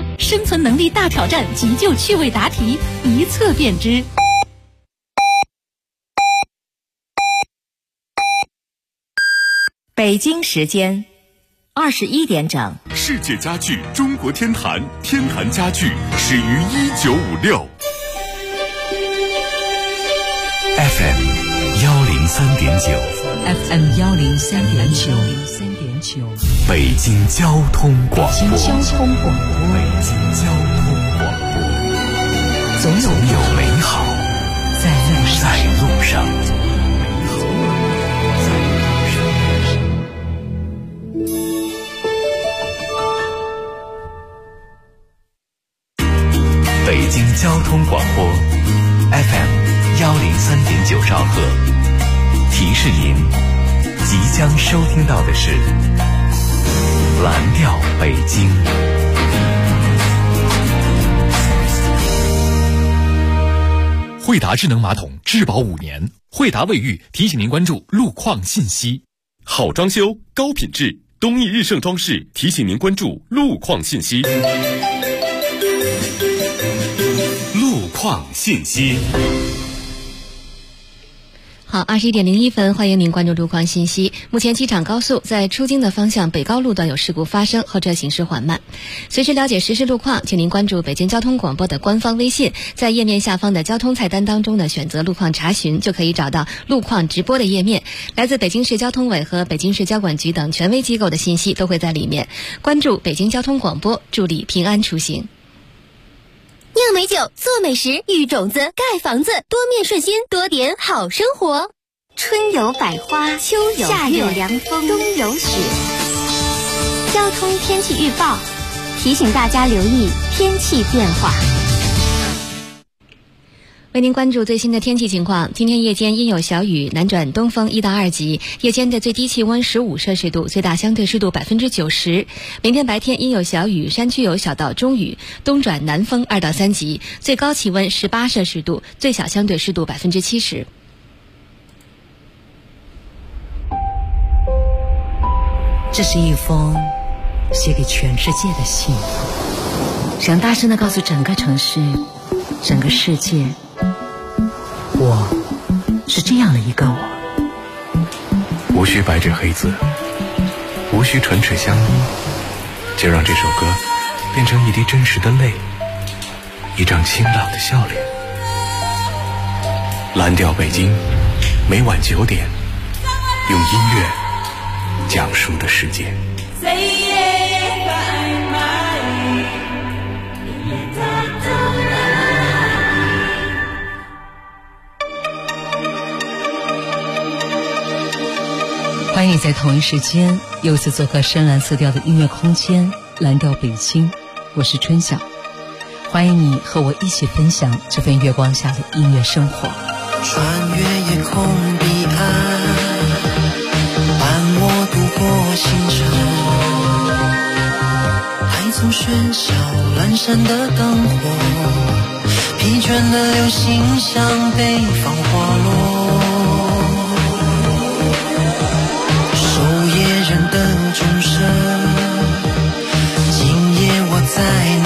吧，生存能力大挑战急救趣味答题，一测便知。 北京时间21点整。 世界家具中国天坛，天坛家具始于1956。FM 103.9，FM 103.9， 北京交通广播， 北京交通广播， 总有美好在路上。北京交通广播 FM 103.9兆赫，提示您即将收听到的是蓝调北京。惠达智能马桶质保5年，惠达卫浴提醒您关注路况信息。好装修高品质，东义日盛装饰提醒您关注路况信息。路况信息。 好，21点01分，欢迎您关注路况信息。目前机场高速在出京的方向北高路段有事故发生，后车行驶缓慢。随时了解实时路况，请您关注北京交通广播的官方微信，在页面下方的交通菜单当中呢，选择路况查询，就可以找到路况直播的页面。来自北京市交通委和北京市交管局等权威机构的信息都会在里面。关注北京交通广播，助力平安出行。 酿美酒，做美食，育种子，盖房子，多面顺心，多点好生活。春有百花，秋有夏有凉风，冬有雪。交通天气预报提醒大家留意天气变化。 为您关注最新的天气情况。今天夜间阴有小雨，南转东风1到2级，夜间的最低气温15摄氏度，最大相对湿度90%。明天白天阴有小雨，山区有小到中雨，东转南风2到3级，最高气温18摄氏度，最小相对湿度70%。 这是一封写给全世界的信，想大声地告诉整个城市，整个世界，我是这样的一个我。 无需白纸黑字，无需唇齿相依，就让这首歌变成一滴真实的泪，一张清朗的笑脸。蓝调北京，每晚9点，用音乐讲述的世界。 欢迎你在同一时间又一次做客深蓝色调的音乐空间，蓝调北京，我是春晓。欢迎你和我一起分享这份月光下的音乐生活。 穿越夜空彼岸，伴我度过星辰，还从喧嚣阑珊的灯火，疲倦的流星向北方滑落。守夜人的钟声，今夜我在哪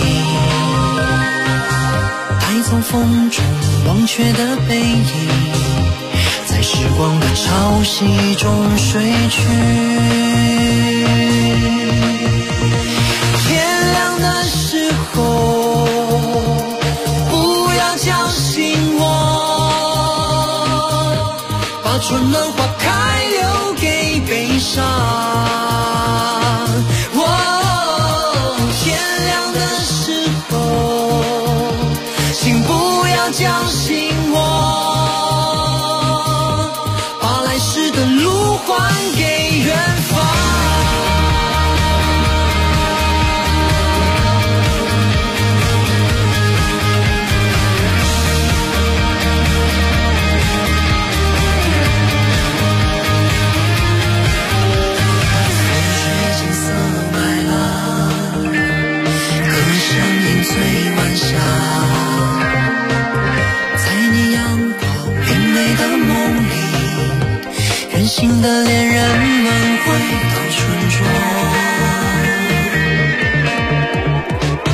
里？带走风中忘却的背影，在时光的潮汐中睡去。天亮的时候，不要叫醒我，把春暖花开留给悲伤。天亮的时候，请不要叫醒我，把来时的路还给远方。新的恋人们回到村庄，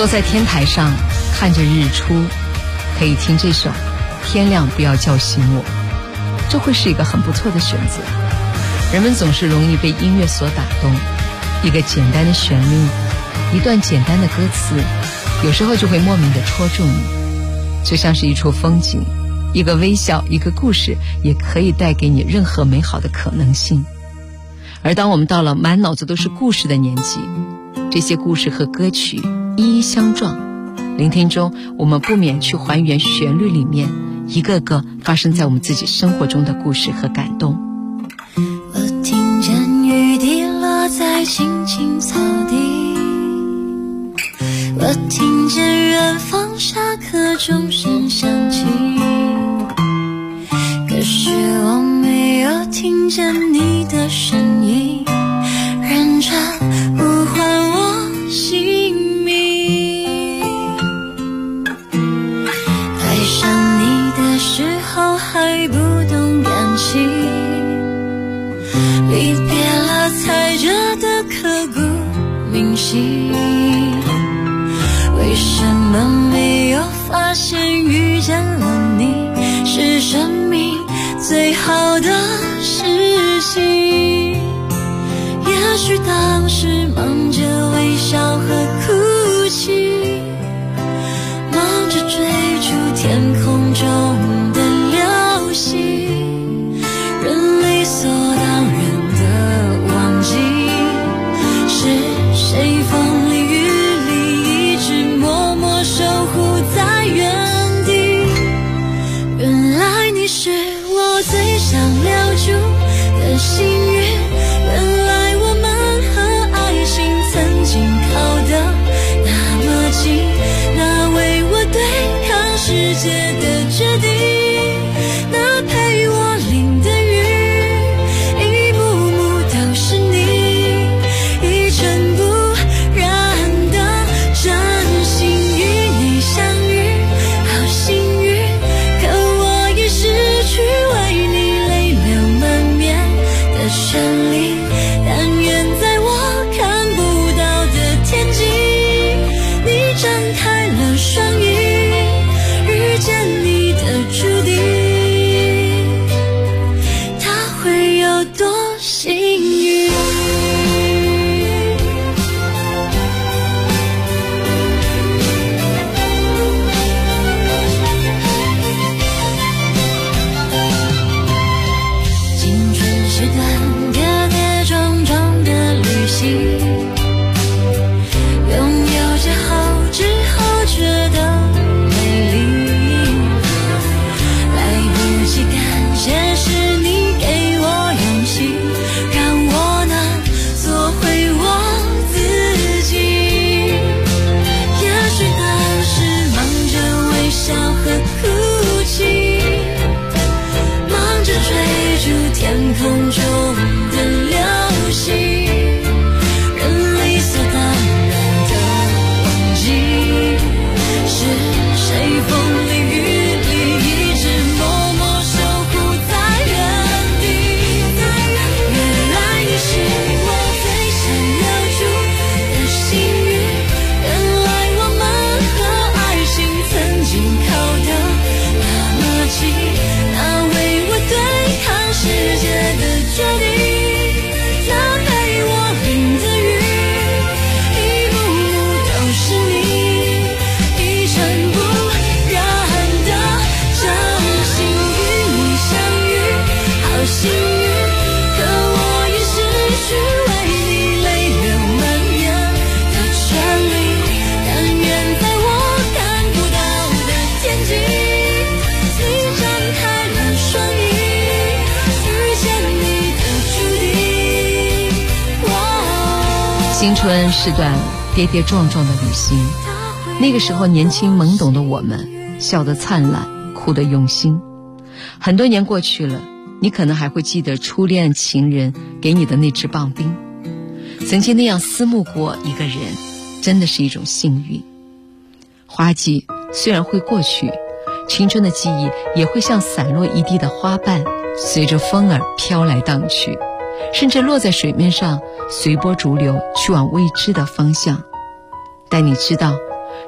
坐在天台上看着日出，可以听这首《天亮不要叫醒我》，这会是一个很不错的选择。人们总是容易被音乐所打动，一个简单的旋律，一段简单的歌词，有时候就会莫名地戳中你，就像是一处风景，一个微笑，一个故事，也可以带给你任何美好的可能性。而当我们到了满脑子都是故事的年纪，这些故事和歌曲一一相撞，聆听中我们不免去还原旋律里面一个个发生在我们自己生活中的故事和感动。 我听见雨滴落在青青草地，我听见远方下课钟声响起，可是我没有听见你的声音，认真呼唤我姓名。爱上你的时候还不懂感情，离别了才觉得刻骨铭心。为什么没有发现遇见了你是生命最好的事情？也许当时忙着微笑和哭泣，忙着追逐天空中的流星，人理所当然的忘记是谁风里雨里一直默默守护在原地。原来你是我最想留住的幸运，原来我们和爱情曾经靠得那么近，那为我对抗世界的决定，那陪我淋的雨，一幕幕都是你，一尘不染的真心与你相遇，好幸运，可我已失去为你泪流满面的权利。但愿在我看不到的天际，你张开了双翼，遇见你的注定，它会有多幸运。青春是段跌跌撞撞的旅行，拥有之后觉得美丽，来不及感谢是你给我勇气，让我能做回我自己。也许当时忙着微笑和哭泣，忙着追逐天空中的流星，人理所当然的忘记是谁风里雨里一直默默守护在原地。原来你是我最想留住的幸运，原来我们和爱情曾经靠得那么近，那为我对抗世界的决定，那陪我淋的雨，一幕幕都是你，一尘不染的真心与你相遇，好幸运，可我已失去为你泪流满面的权利。但愿在我看不到的天际，你张开了双翼，遇见你的注定。 青春是段跌跌撞撞的旅行，那个时候年轻懵懂的我们，笑得灿烂，哭得用心。很多年过去了，你可能还会记得初恋情人给你的那支棒冰，曾经那样思慕过一个人，真的是一种幸运。花季虽然会过去，青春的记忆也会像散落一地的花瓣，随着风儿飘来荡去，甚至落在水面上，随波逐流，去往未知的方向。但你知道，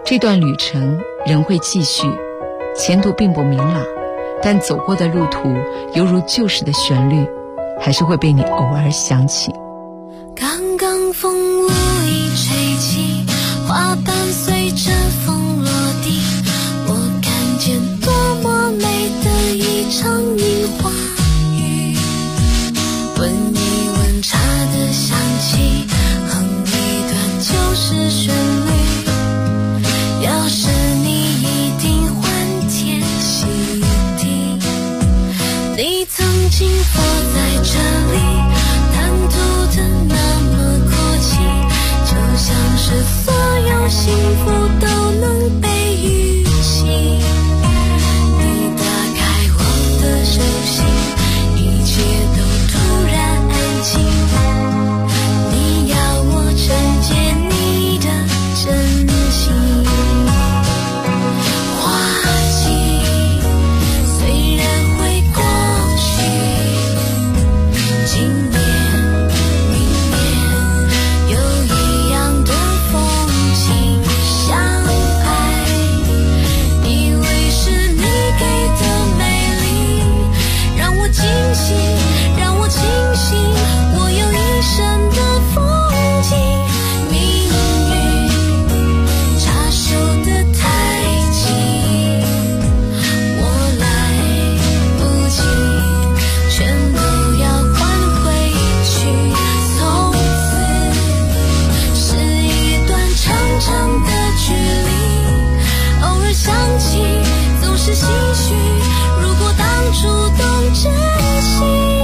这段旅程仍会继续，前途并不明朗，但走过的路途犹如旧时的旋律，还是会被你偶尔想起。 刚刚风无意吹起，花瓣随着风落地，我看见多么美的一场樱花雨。闻一闻茶的香气，哼一段旧时旋律，要是你一定欢天喜地。你曾经坐在这里，谈吐的那么阔气，就像是所有幸福都能被预期。你打开我的手心，一切都突然安静。你要我承接你的真心。花季虽然会过去，今年明年有一样的风景相爱，以为是你给的美丽，让我惊喜，让我庆幸，我有一生的风景。命运插手的太急，我来不及，全都要还回去。从此是一段长长的距离，偶尔想起总是唏嘘，如果当初懂珍惜。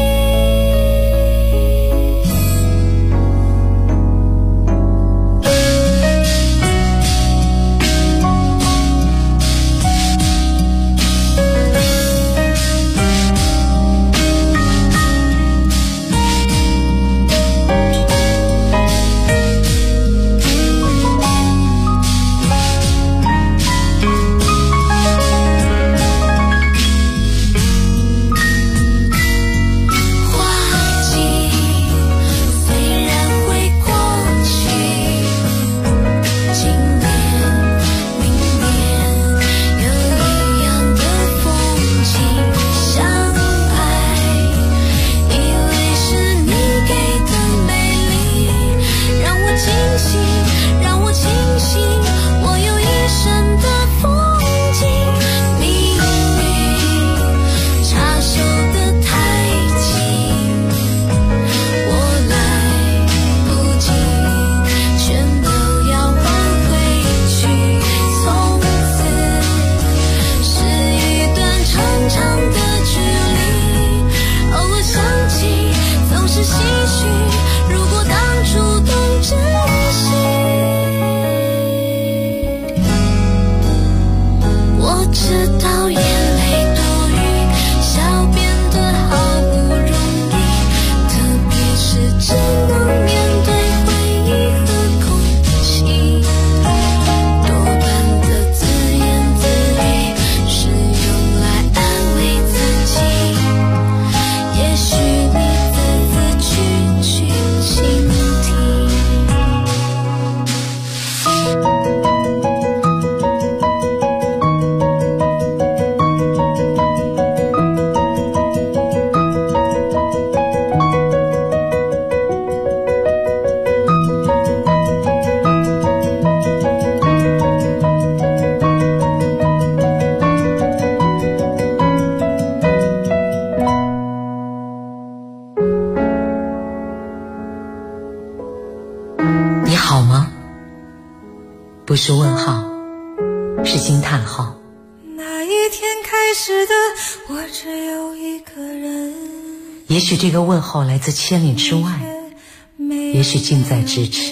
不是问号，是惊叹号。 那一天开始的我只有一个人， 也许这个问候来自千里之外，也许近在咫尺。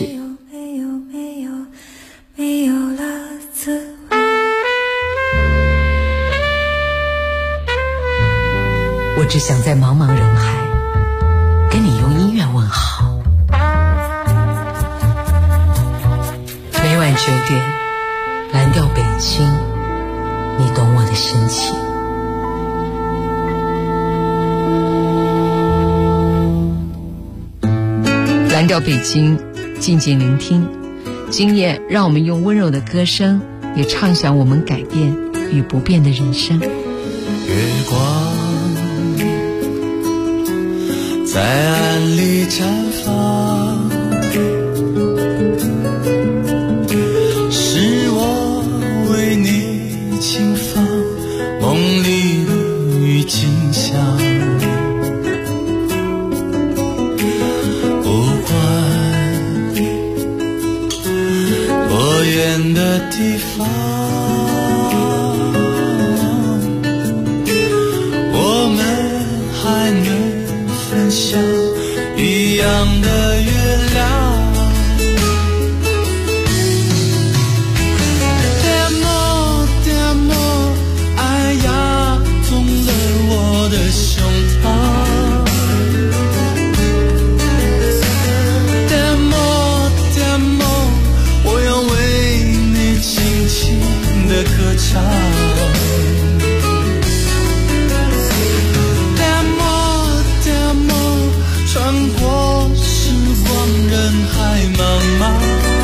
没有了滋味。 我只想在茫茫人海跟你用音乐问好。每晚9点，蓝调北京，你懂我的深情。蓝调北京，静静聆听。今夜，让我们用温柔的歌声也畅想我们改变与不变的人生。 月光在暗里绽放，是我为你轻放梦里的郁金香。不管多远的地方，我们还能分享一样的月亮。爱压痛了我的胸膛。我要为你轻轻的歌唱。穿过时光人海茫茫，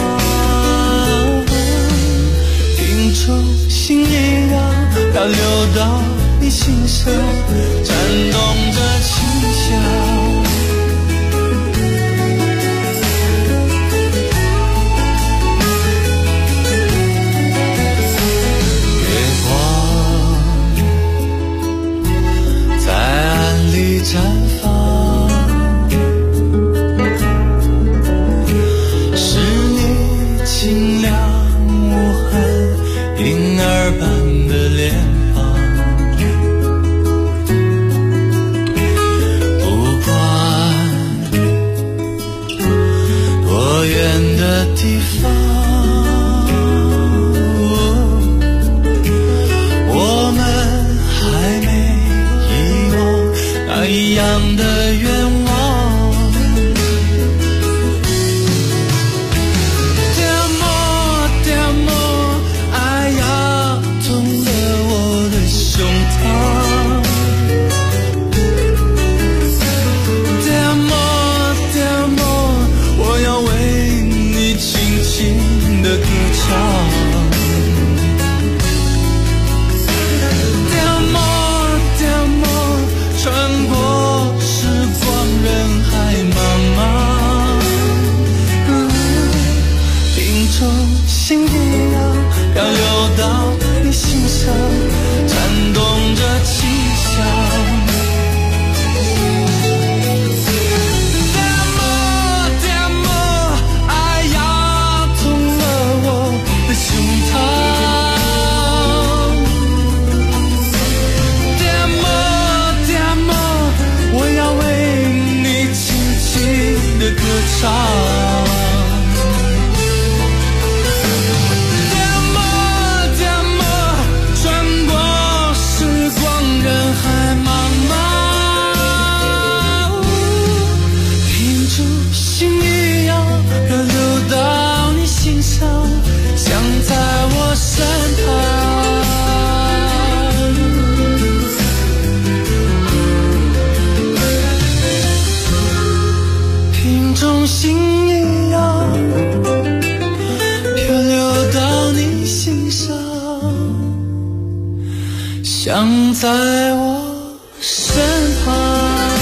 拼出心一样要流到你心上，颤动着清香。绽放，是你清亮无痕婴儿般的脸庞。不管多远的地方，我们还没遗忘那一样的愿望。爱压痛了我的胸膛。我要为你轻轻的歌唱。穿过时光人海茫茫，拼出心一样要流到你心上，颤动着清香。爱压痛了我的胸膛。我要为你轻轻的歌唱。穿过时光人海茫茫，拼出心一样要流到你心上，像在我身旁。中心一样漂流到你心上，像在我身旁。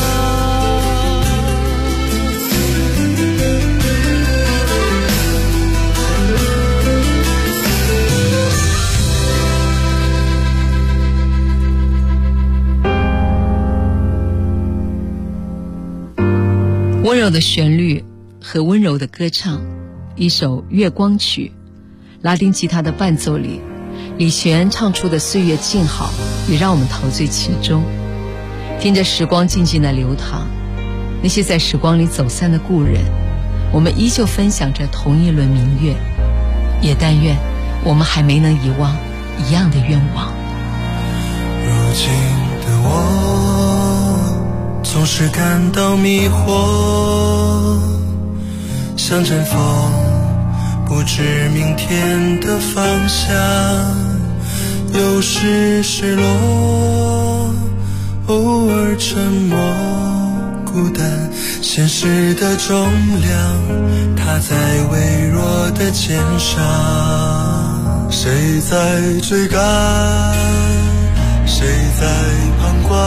温柔的旋律和温柔的歌唱，一首月光曲，拉丁吉他的伴奏里，李璇唱出的岁月静好也让我们陶醉其中。听着时光静静的流淌，那些在时光里走散的故人，我们依旧分享着同一轮明月，也但愿我们还没能遗忘一样的愿望。 如今的我总是感到迷惑，像阵风不知明天的方向，有时失落，偶尔沉默孤单，现实的重量踏在微弱的肩上。 谁在追赶，谁在旁观，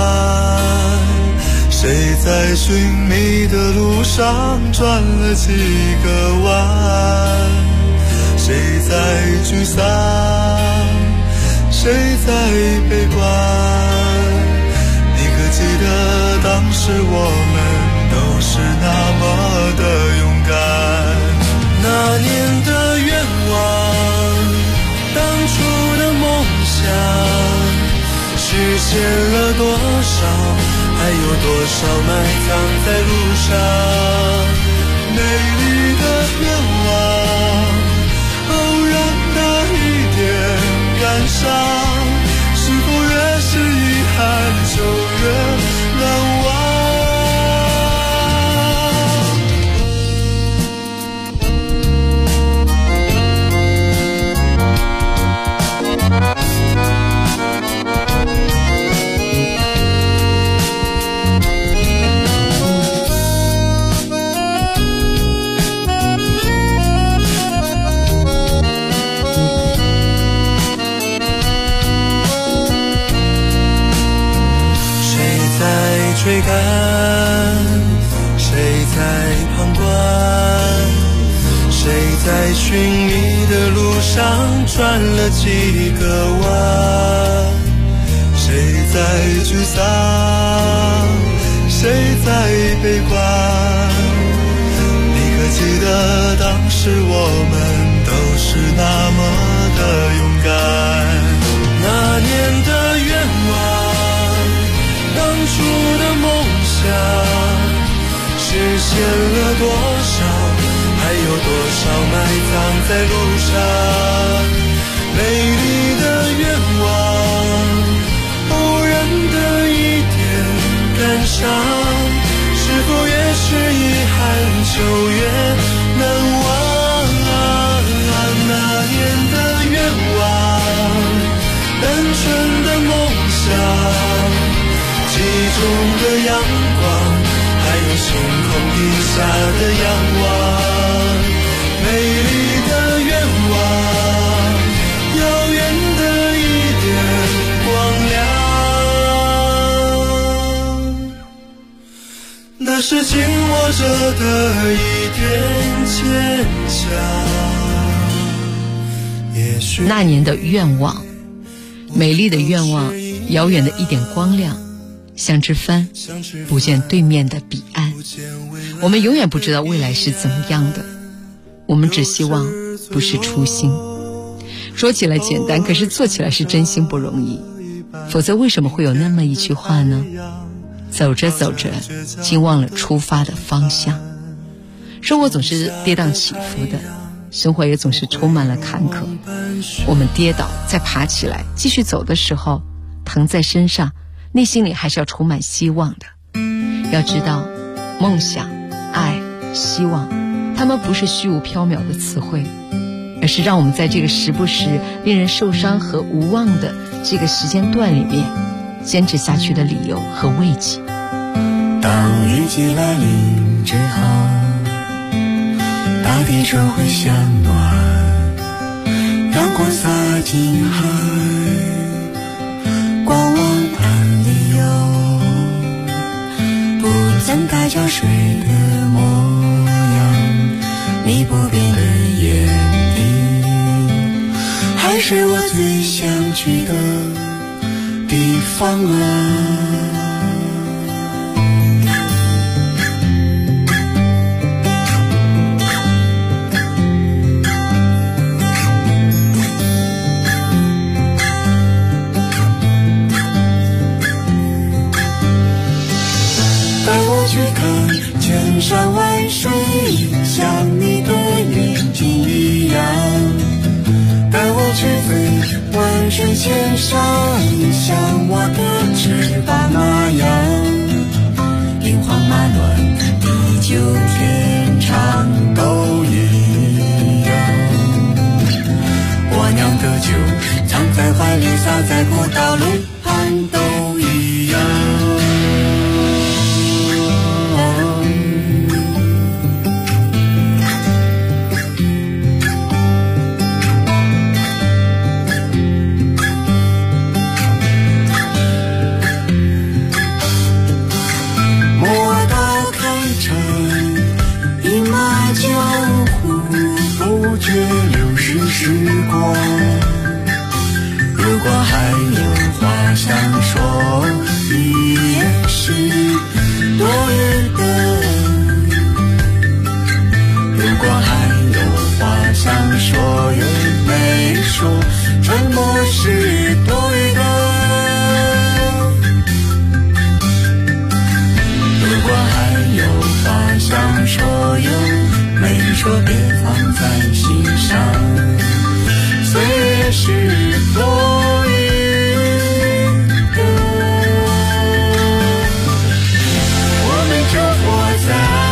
谁在寻觅的路上转了几个弯，谁在沮丧，谁在悲观，你可记得当时我们都是那么的勇敢，那年的愿望，当初的梦想，实现了多少，还有多少埋藏在路上，美丽的愿望，偶然的一点感伤，是否越是遗憾就越难忘。追赶，谁在旁观，谁在寻觅的路上转了几个弯，谁在沮丧，谁在悲观，你可记得当时我们都是那么的勇敢，那年的愿望，当初的梦想，实现了多少，还有多少埋藏在路上，美丽的愿望，偶然的一点感伤，是否越是遗憾就越难忘，那年的愿望，单纯的梦想，记中的阳光，还有星空底下的仰望，美丽的愿望，遥远的一点光亮，那是紧握着的一点坚强。也许那年的愿望，美丽的愿望，遥远的一点光亮，像只帆，不见对面的彼岸。我们永远不知道未来是怎么样的，我们只希望不是初心。说起来简单，可是做起来是真心不容易，否则为什么会有那么一句话呢？走着走着，竟忘了出发的方向。生活总是跌宕起伏的，生活也总是充满了坎坷。我们跌倒再爬起来继续走的时候，疼在身上，内心里还是要充满希望的。要知道，梦想、爱、希望，它们不是虚无缥缈的词汇，而是让我们在这个时不时令人受伤和无望的这个时间段里面坚持下去的理由和慰藉。 当雨季来临之后，大地就会向暖，阳光洒进海，观望岸里有不曾带着水的模样，你不变的眼底，还是我最想去的地方啊。去看千山万水，像你的眼睛一样，带我去飞万水千山，像我的翅膀那样，兵荒马乱，地久天长都一样，我酿的酒藏在怀里，洒在古道路旁都一样。 却流逝时光。如果还有话想说，语言是多余的。如果还有话想说又没说，沉默是多余的。如果还有话想说又没说，别放在心上，岁月是多余的。我们就活在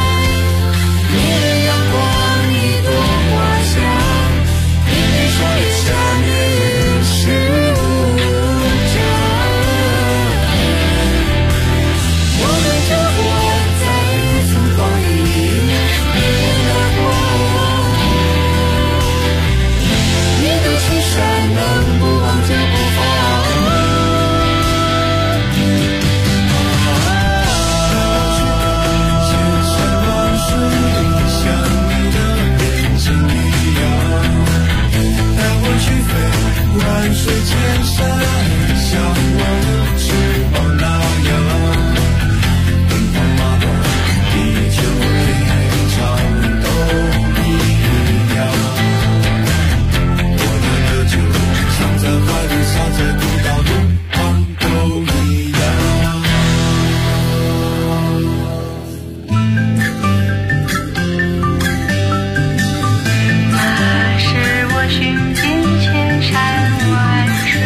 水千山，向往翅膀那样，奔跑马奔，地球天长都一样。我的歌就唱在海里，洒在古道路旁都一样。 那是我寻尽千山万水，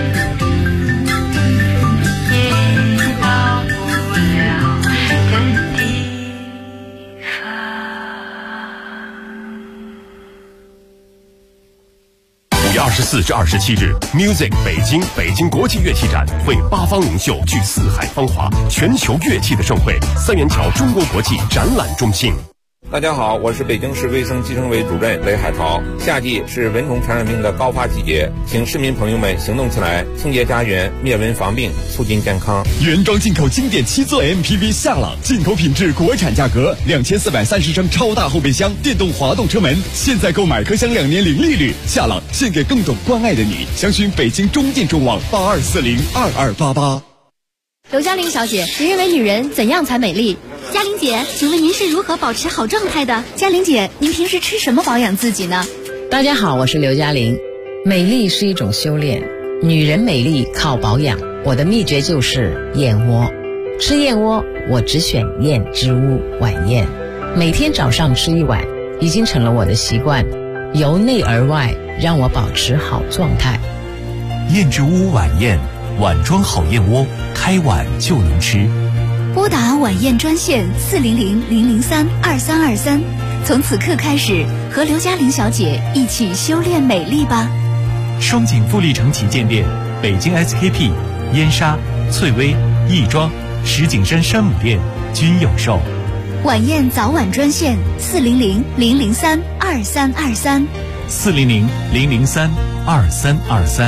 也到不了的地 5月24至27日 ，Music 北京国际乐器展为八方领袖聚四海芳华，全球乐器的盛会，三元桥中国国际展览中心。 大家好，我是北京市卫生计生委主任雷海涛。夏季是蚊虫传染病的高发季节，请市民朋友们行动起来，清洁家园，灭蚊防病，促进健康。 原装进口经典7座 MPV 夏朗，进口品质，国产价格，2430升超大后备箱，电动滑动车门，现在购买可享2年零利率。夏朗献给更懂关爱的你，详询北京中电中网82402288。 刘嘉玲小姐，您认为女人怎样才美丽？嘉玲姐，请问您是如何保持好状态的？嘉玲姐，您平时吃什么保养自己呢？ 大家好，我是刘嘉玲。美丽是一种修炼，女人美丽靠保养。我的秘诀就是燕窝。吃燕窝，我只选燕之屋晚宴，每天早上吃1碗，已经成了我的习惯，由内而外让我保持好状态。 燕之屋晚宴，碗装好燕窝，开碗就能吃。 拨打晚宴专线400-003-2323，从此刻开始，和刘嘉玲小姐一起修炼美丽吧。 双井富力城旗舰店、北京 SKP、燕莎、翠微、亦庄、石景山山姆店均有售。 晚宴早晚专线400-003-2323。 400-003-2323。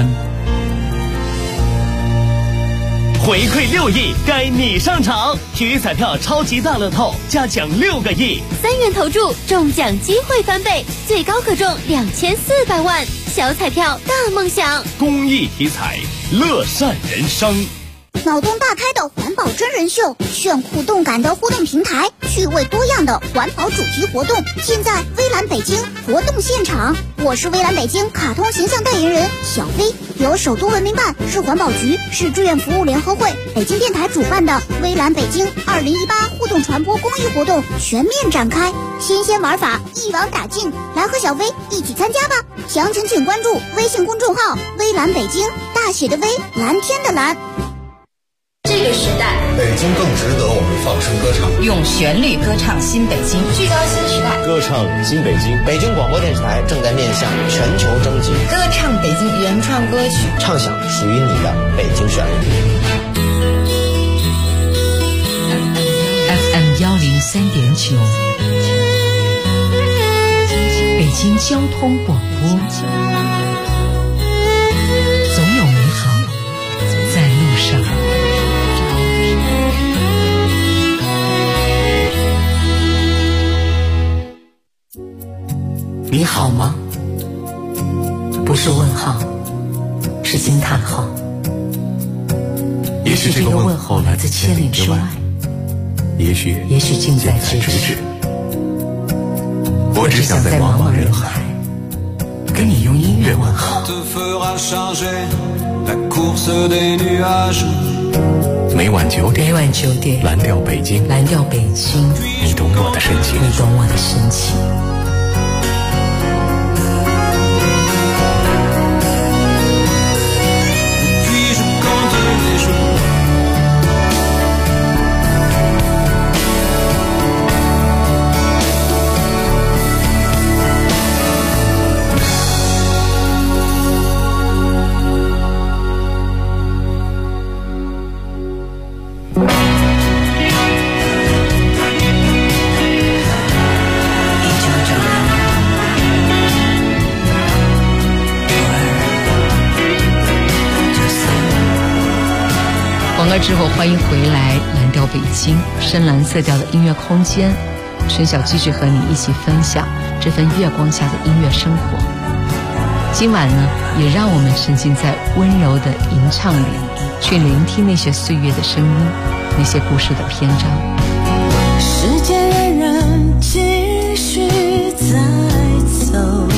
回馈6亿，该你上场！体育彩票超级大乐透加奖6个亿 ，3元投注中奖机会翻倍，最高可中2400万，小彩票大梦想。 公益体彩，乐善人生。 脑洞大开的环保真人秀，炫酷动感的互动平台，趣味多样的环保主题活动，现在微蓝北京活动现场。我是微蓝北京卡通形象代言人小飞，由首都文明办、市环保局、市志愿服务联合会、北京电台主办的微蓝北京2018互动传播公益活动全面展开，新鲜玩法一网打尽，来和小飞一起参加吧！详情请关注微信公众号微蓝北京，大写的微，蓝天的蓝。 这个时代， 北京更值得我们放声歌唱， 用旋律歌唱新北京，聚焦新时代， 歌唱新北京。 北京广播电视台正在面向全球征集， 歌唱北京原创歌曲， 唱响属于你的北京旋律。 FM 103.9，北京交通广播，总有美好在路上。 你好吗？不是问号，是惊叹号。 也许这个问候来自千里之外，也许近在咫尺。我只想在茫茫人海跟你用音乐问候。每晚9点，蓝调北京，你懂我的深情。 广告之后，欢迎回来蓝调北京，深蓝色调的音乐空间，陈晓继续和你一起分享这份月光下的音乐生活。今晚呢，也让我们沉浸在温柔的吟唱里，去聆听那些岁月的声音，那些故事的篇章。 时间仍然继续在走，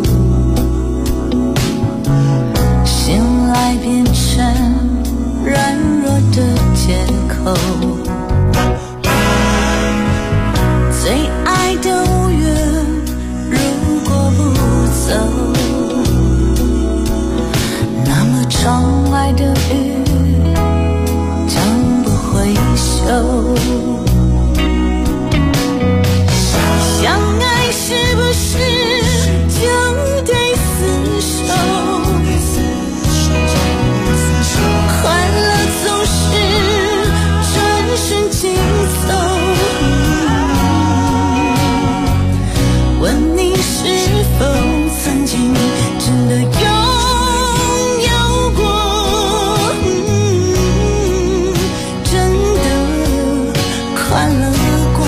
醒来变成软弱的借口，最爱的五月如果不走，那么窗外的雨将不会休。相爱是不是就得厮守？快乐总是转瞬即走，问你是否曾经真的拥有过，真的快乐过。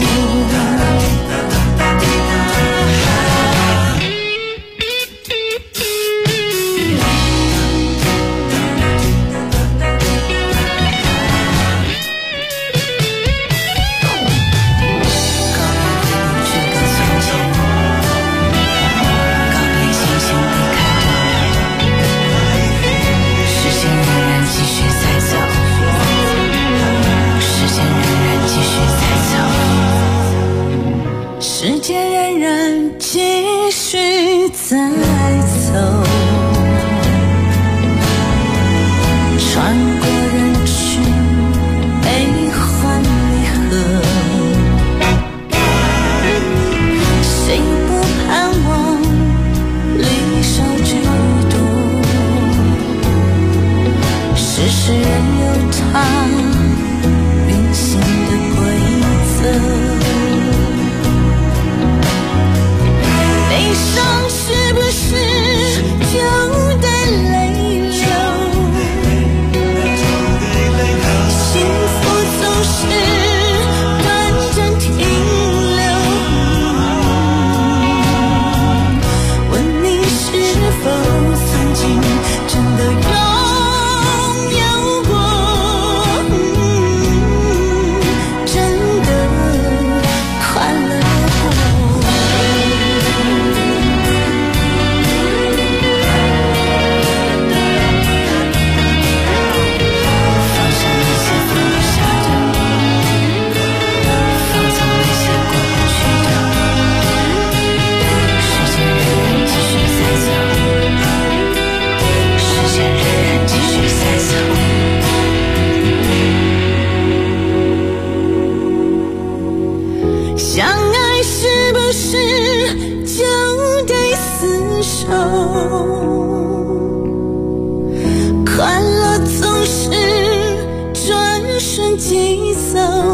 时间仍然继续在走，穿过人群悲欢离合，谁不盼望离少聚多？世事仍有它运行的规则。悲伤是不是就得泪流？幸福总是短暂停留。问你是否曾经真的拥有过，真的快乐过。相爱是不是就得厮守？快乐总是转瞬即走。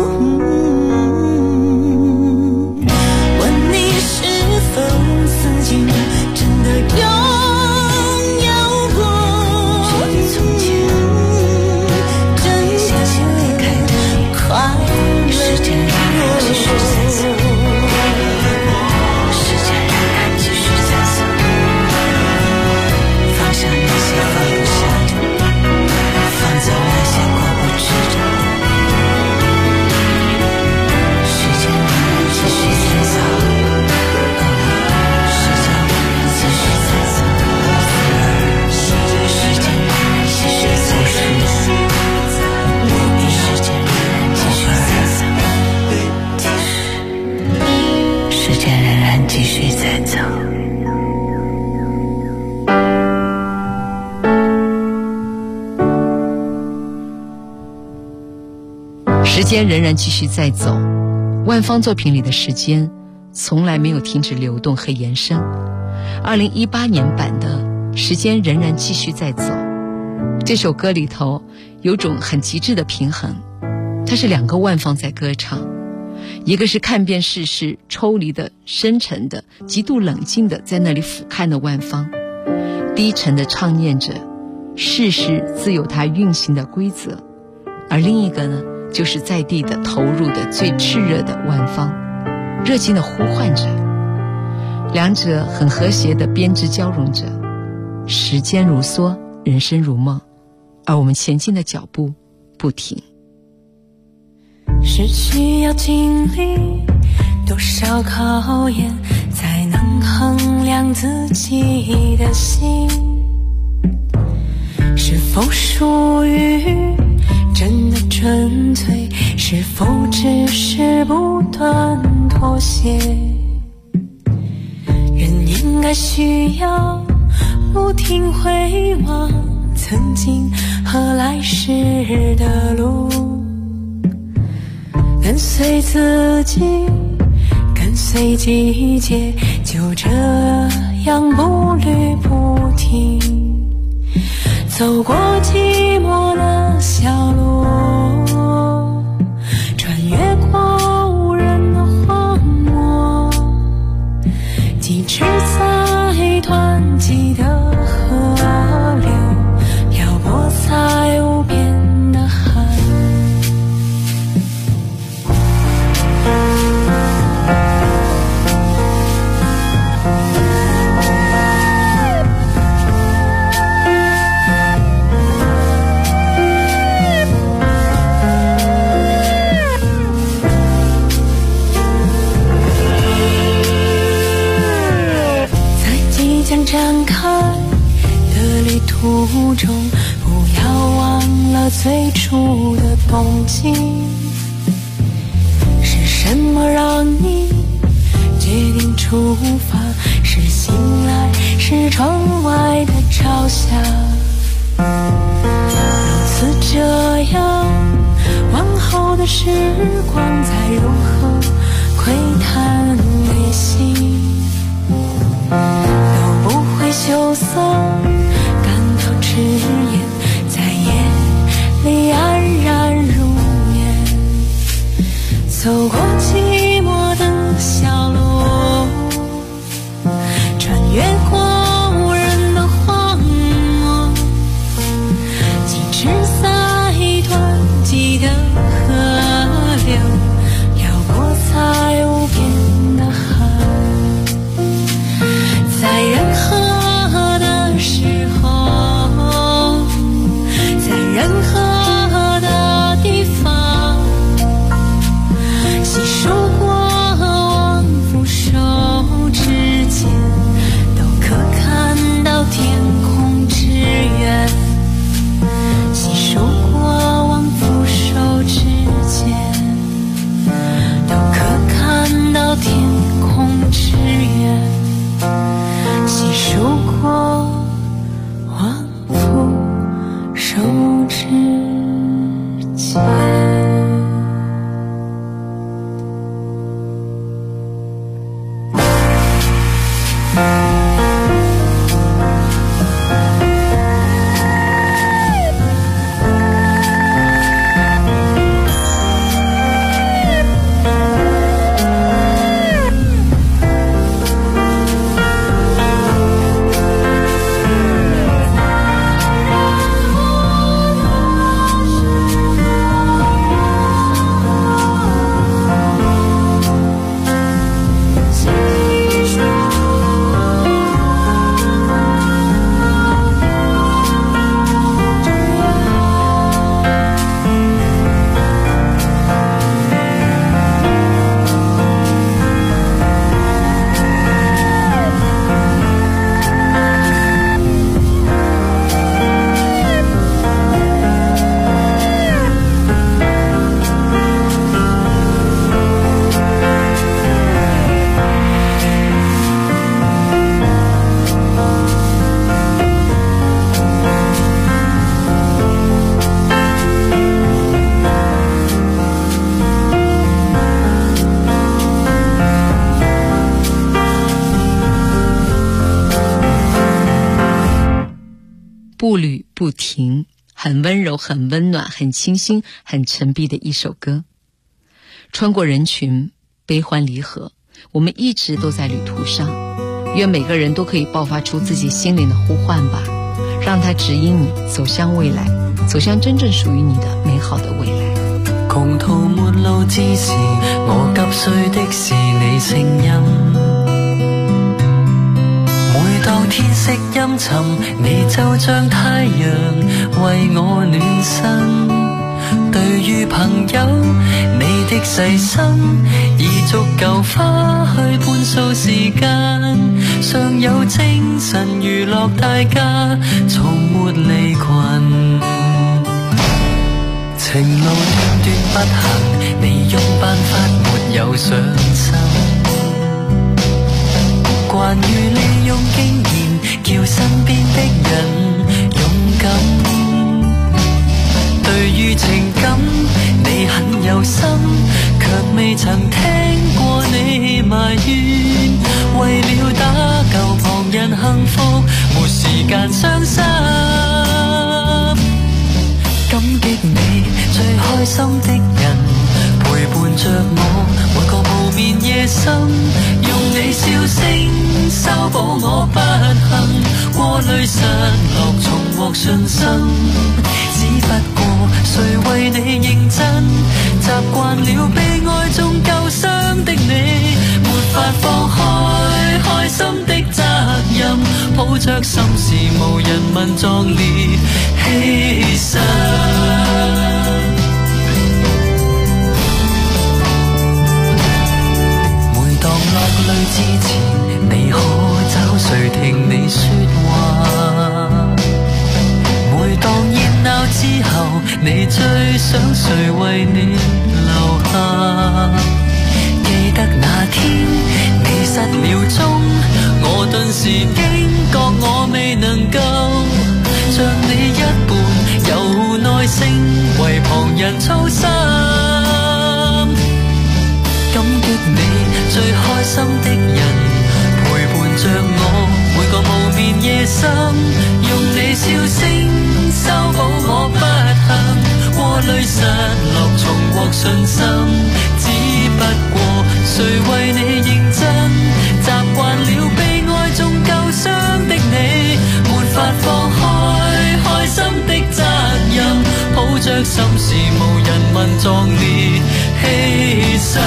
问你是否曾经真的拥有过？从前真的快乐。时间仍然继续在走，时间仍然继续时间仍然继续在走，万芳作品里的时间从来没有停止流动和延伸。2018年版的《时间仍然继续在走》这首歌里头有种很极致的平衡，它是两个万芳在歌唱，一个是看遍世事、抽离的、深沉的、极度冷静的在那里俯瞰的万芳，低沉的唱念着世事自有它运行的规则，而另一个呢，就是在地的投入的最炽热的万芳，热情的呼唤着，两者很和谐的编织交融着，时间如梭，人生如梦，而我们前进的脚步不停。 是需要经历多少考验，才能衡量自己的心是否属于真的纯粹，是否只是不断妥协。人应该需要不停回望曾经和来时的路，跟随自己，跟随季节，就这样步履不停，走过寂寞的小路，穿越过无人的荒漠，几尺在湍急的河流，漂泊在无边的海。展开的旅途中，不要忘了最初的动机，是什么让你决定出发？是醒来，是窗外的朝霞，如此这样，往后的时光再如何窥探内心，羞涩感到迟延，在夜里安然入眠，走过寂寞的小路，穿越过无人的荒漠，几尺在湍急的河流，漂泊在无边的海，在任何时候，在任何的地方，细数不停，很温柔，很温暖，很清新，很沉璧的一首歌。穿过人群，悲欢离合，我们一直都在旅途上，愿每个人都可以爆发出自己心灵的呼唤吧，让它指引你走向未来，走向真正属于你的美好的未来。 窮途末路之時，我急需的是你聲音。每當天色陰沉，你就像太陽為我暖身。對於朋友，你的細心已足夠花去半數時間，尚有精神娛樂大家，從沒離群。情路斷斷不行，你用辦法沒有上心。慣於利用經驗，叫身邊的人勇敢。對於情感，你很有心，卻未曾聽過你埋怨。為了打救旁人幸福，沒時間傷心。感激你最開心的人，陪伴着我每個無眠夜深，用你笑聲修補我不幸，過濾失落重獲信心。只不過誰為你認真，習慣了被愛中救傷的你，沒法放開開心的責任，抱着心事無人問壯烈犧牲。每當落淚之前，你可找誰聽你說話？每當熱鬧之後，你最想誰為你留下？記得那天你失了蹤，我頓時驚覺我未能夠像你一般有耐性為旁人操心。感激你最開心的人，陪伴着我每個無眠夜深，用你笑聲修補我不幸，過濾失落重獲信心。只不過誰為你認真，習慣了被愛中救傷的你，沒法放開開心的責任，抱着心事無人問壯烈犧牲。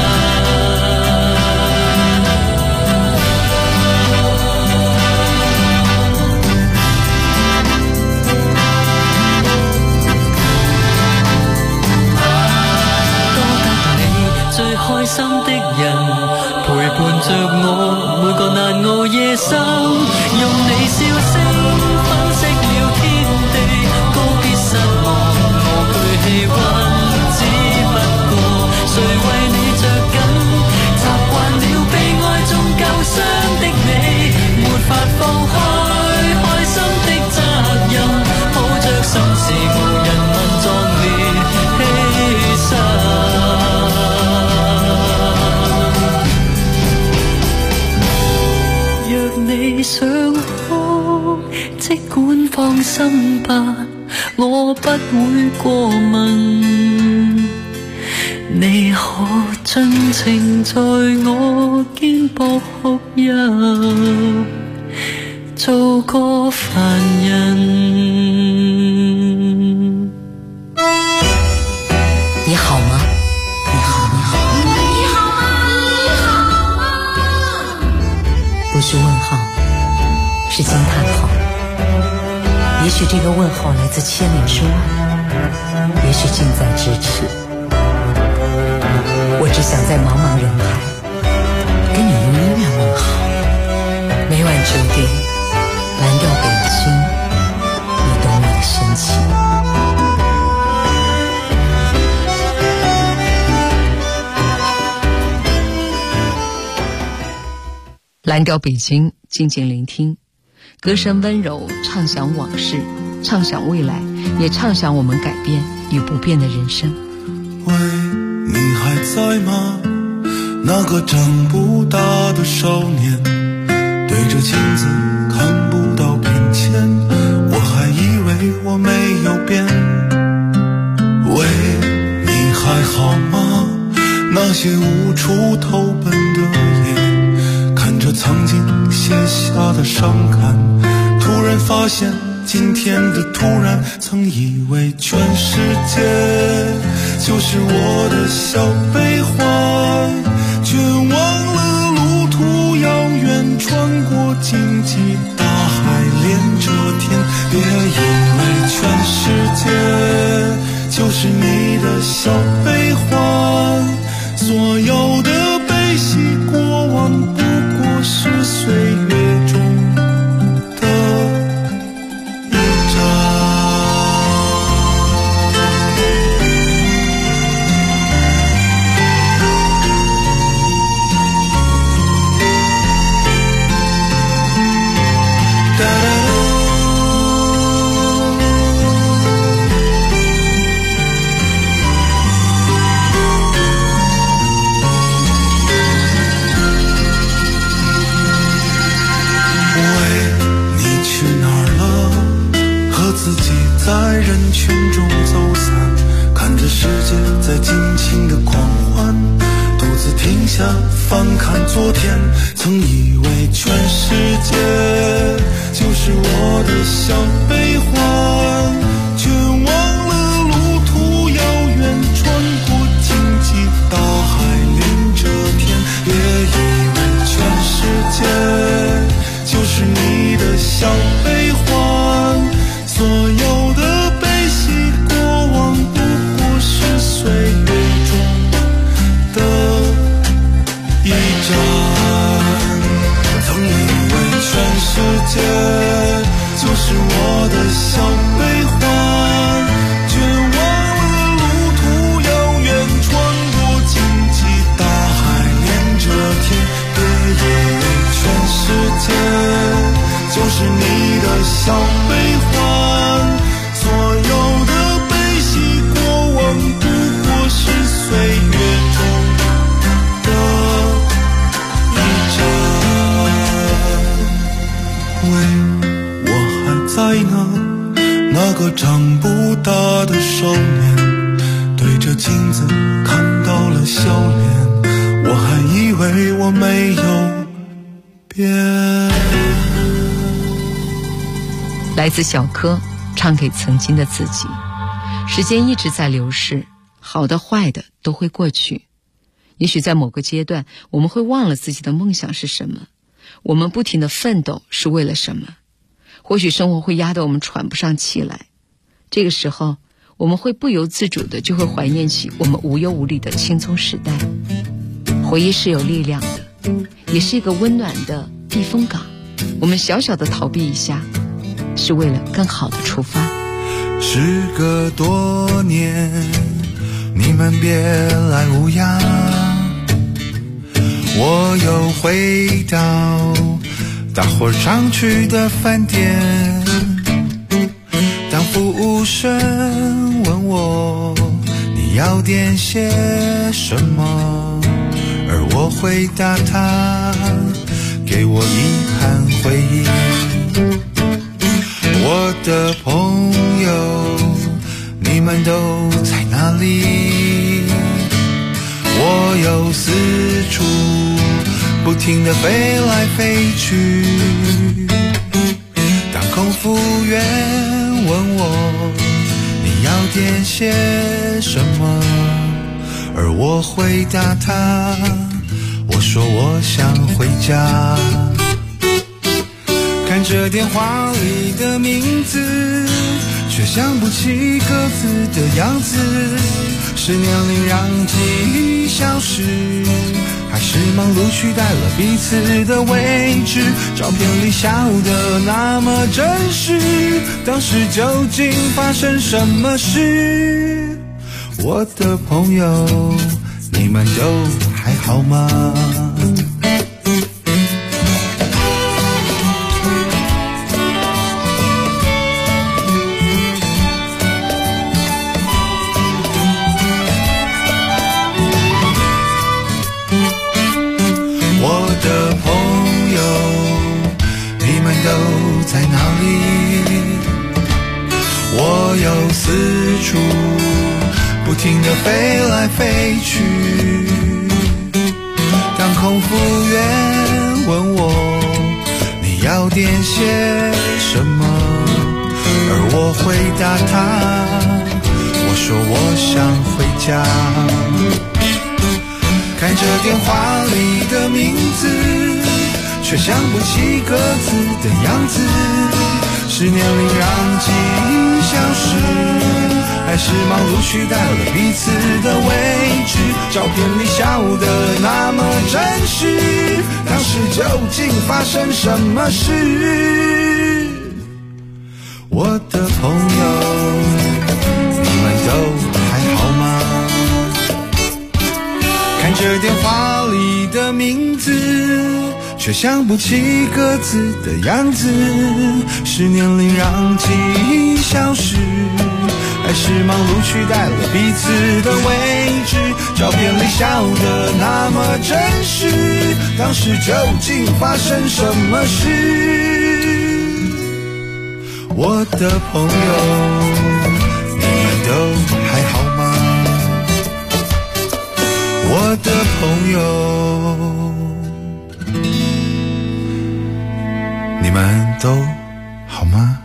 開心的人陪伴着我每個難熬夜深，用你笑聲分析了天地，告別失望無懼氣溫。只不過誰為你着緊，習慣了被愛中救傷的你，沒法放開開心的責任，抱着心事無人問壯烈犧牲。你想哭，即管放心吧，我不會過問。你可盡情在我肩膊哭泣，做個凡人。 你好嗎？你好，你好， 你好吗？你好吗？ 不是问号，是惊叹号。也许这个问号来自千里之外，也许近在咫尺。我只想在茫茫人海跟你用音乐问好。每晚9点，蓝调北京，你懂我的深情。蓝调北京，静静聆听，歌声温柔，唱响往事，唱响未来，也唱响我们改变与不变的人生。 喂，你还在吗？那个长不大的少年，对着镜子看不到屏前，我还以为为我没有变。喂，你还好吗？那些无处投奔的夜，看着曾经写下的伤感，突然发现今天的突然，曾以为全世界就是我的小悲欢，却忘了路途遥远，穿过荆棘大海，连着天。别以为全世界就是你的小悲欢，所有的悲喜过往不过是岁月中的一站。自己在人群中走散，看着世界在尽情的狂欢，独自停下翻看昨天，曾以为全世界就是我的小悲欢，却忘了路途遥远，穿过荆棘大海，连着天。别以为全世界就是你的小悲欢，所有的悲喜过往不过是岁月中的一站。曾以为全世界就是我的小悲欢，却忘了路途遥远，穿过荆棘大海，连着天。别以为全世界就是你的小悲欢，所有的悲喜过往不过是岁月中的一站。喂，我还在呢，那个长不大的少年，对着镜子看到了笑脸，我还以为我没有变。 来自小柯，唱给曾经的自己。时间一直在流逝，好的坏的都会过去。也许在某个阶段，我们会忘了自己的梦想是什么，我们不停的奋斗是为了什么。或许生活会压得我们喘不上气来，这个时候我们会不由自主的就会怀念起我们无忧无虑的青葱时代。回忆是有力量的，也是一个温暖的避风港，我们小小的逃避一下，是为了更好的出发。 时隔多年，你们别来无恙，我又回到大伙常去的饭店。当服务生问我你要点些什么，而我回答他给我一盘回忆。我的朋友，你们都在哪里？我又四处不停地飞来飞去。当空服员问我你要点些什么，而我回答他，我说我想回家。看着电话里的名字，却想不起各自的样子。是年龄让记忆消失，还是忙碌取代了彼此的位置？照片里笑得那么真实，当时究竟发生什么事？我的朋友，你们都还好吗？在哪里？ 我又四处不停地飞来飞去。当空服员问我你要点些什么，而我回答他，我说我想回家。看着电话里的名字，却想不起歌词的样子。是年龄让记忆消失，还是忙碌取代了彼此的位置？照片里笑得那么真实，当时究竟发生什么事？我的朋友，你们都还好吗？看着电话里的名字，却想不起歌词的样子。是年龄让记忆消失，还是忙碌取代了彼此的位置？照片里笑得那么真实，当时究竟发生什么事？我的朋友，你们都还好吗？我的朋友，你们都好吗？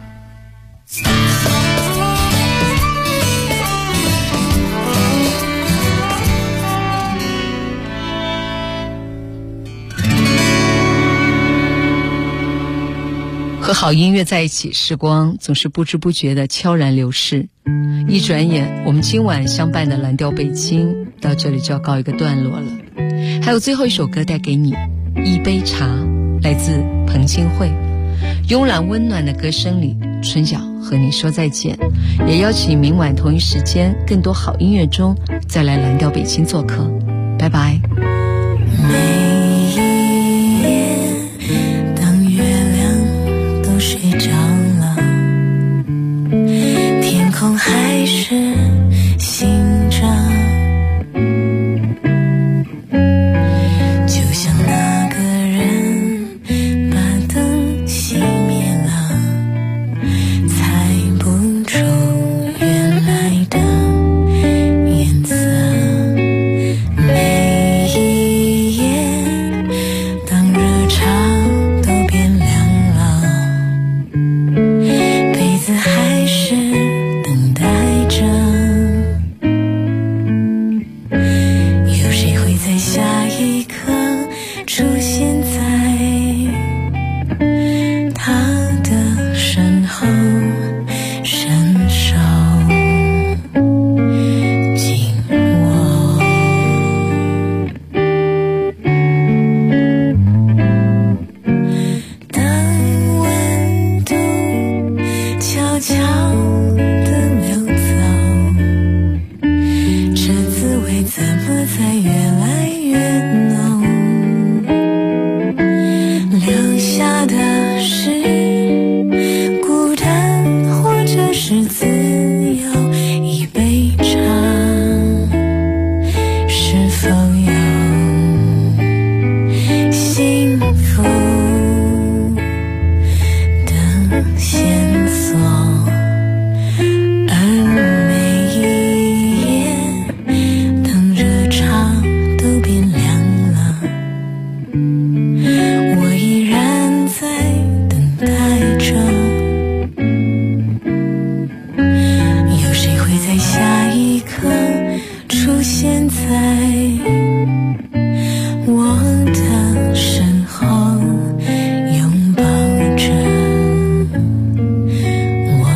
和好音乐在一起，时光总是不知不觉地悄然流逝。一转眼，我们今晚相伴的蓝调北京到这里就要告一个段落了。还有最后一首歌带给你，一杯茶，来自彭清慧。慵懒温暖的歌声里，春晓和你说再见，也邀请明晚同一时间更多好音乐中再来蓝调北京做客。拜拜。 睡着了，天空还是醒着，就像那个人把灯熄灭了，猜不出原来的颜色。每一夜当热茶都变凉了，杯子还是等待着，有谁会在下一刻出现在他的身后，伸手紧握。当温度悄悄地流走，这滋味怎么才越来越浓？留下的是孤单，或者是自由。一杯茶，是否有幸福的线索？而每一夜当热茶都变凉了，我依然在等待着，有谁会在下一刻出现在我的身后，拥抱着我。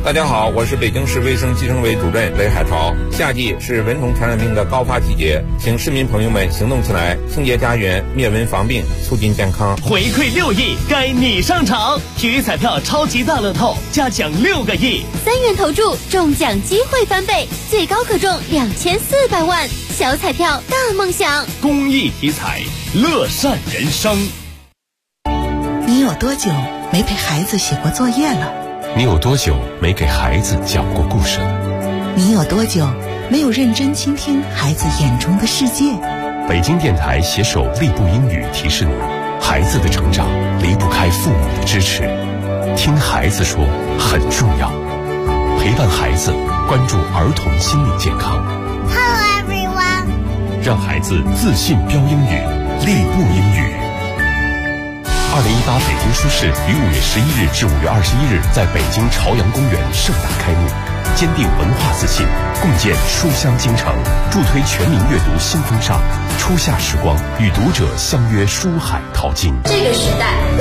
大家好，我是北京市卫生计生委主任雷海潮。夏季是蚊虫传染病的高发季节，请市民朋友们行动起来，清洁家园，灭蚊防病，促进健康。 回馈6亿，该你上场！体育彩票超级大乐透，加奖6个亿 ，3元投注，中奖机会翻倍，最高可中2400万。小彩票大梦想， 公益体彩，乐善人生。 你有多久没陪孩子写过作业了？ 你有多久没给孩子讲过故事了？ 你有多久没有认真倾听孩子眼中的世界？ 北京电台携手立步英语提示你，孩子的成长离不开父母的支持，听孩子说很重要，陪伴孩子，关注儿童心理健康。 Hello everyone， 让孩子自信标英语，立步英语。2018北京书市于5月11日至5月21日在北京朝阳公园盛大开幕，坚定文化自信，共建书香京城，助推全民阅读新风尚。初夏时光，与读者相约书海淘金。 这个时代